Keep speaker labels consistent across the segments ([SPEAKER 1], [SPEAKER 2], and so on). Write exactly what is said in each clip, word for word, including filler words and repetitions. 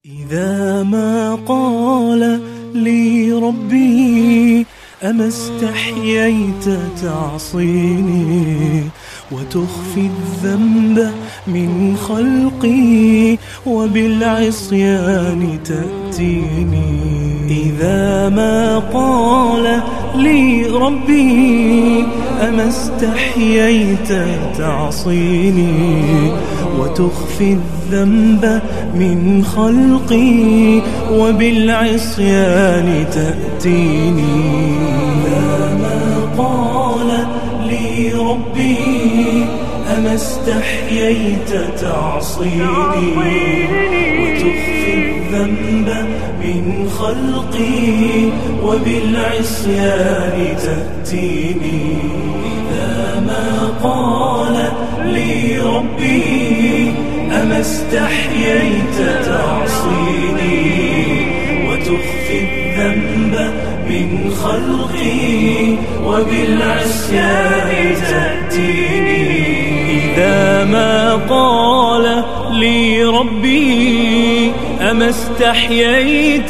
[SPEAKER 1] إذا ما قال لي ربي أما استحييت تعصيني وتخفي الذنب من خلقي وبالعصيان تأتيني. إذا ما قال لي ربي أما استحييت تعصيني وتخفي الذنب من خلقي وبالعصيان تأتيني. إذا ما قال لي ربي أما استحييت تعصيني وتخفي الذنب من خلقي وبالعصيان تأتيني. إذا ما قال لي ربي أما استحييت تعصيني وتخفي الذنب من خلقي وبالعصيان تأتيني. إذا ما قال لي ربي أما استحييت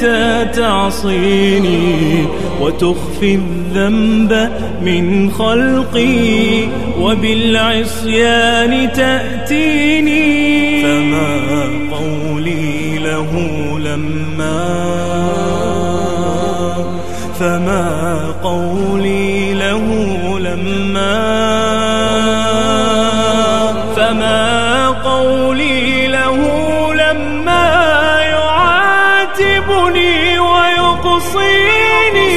[SPEAKER 1] تعصيني وتخفي الذنب من خلقي وبالعصيان تأتيني. فما قولي له لما فما قولي له لما فما قولي له لما يعاتبني ويقصيني.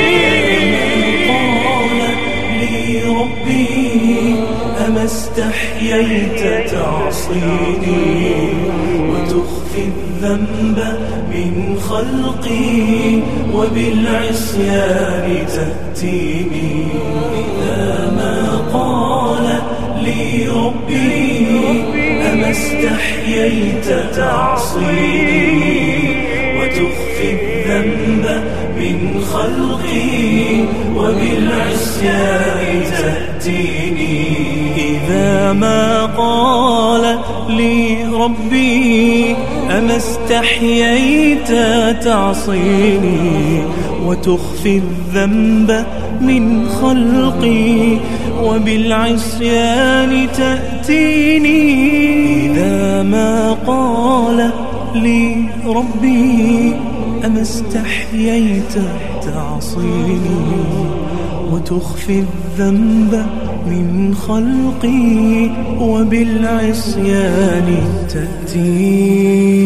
[SPEAKER 1] قال لي ربي أما استحييت تعصيني وتخفي الذنب من خلقي وبالعصيان تأتيني. إذا ما قال لي ربي أما استحييت تعصيني وتخفي الذنب من خلقي وبالعصيان تأتيني. إذا ما قال لي ربي أما استحييت تعصيني وتخفي الذنب من خلقي وبالعصيان تأتيني. إذا ما قال لي ربي أما استحييت تعصيني وتخفي الذنب من خلقي وبالعصيان تأتيني.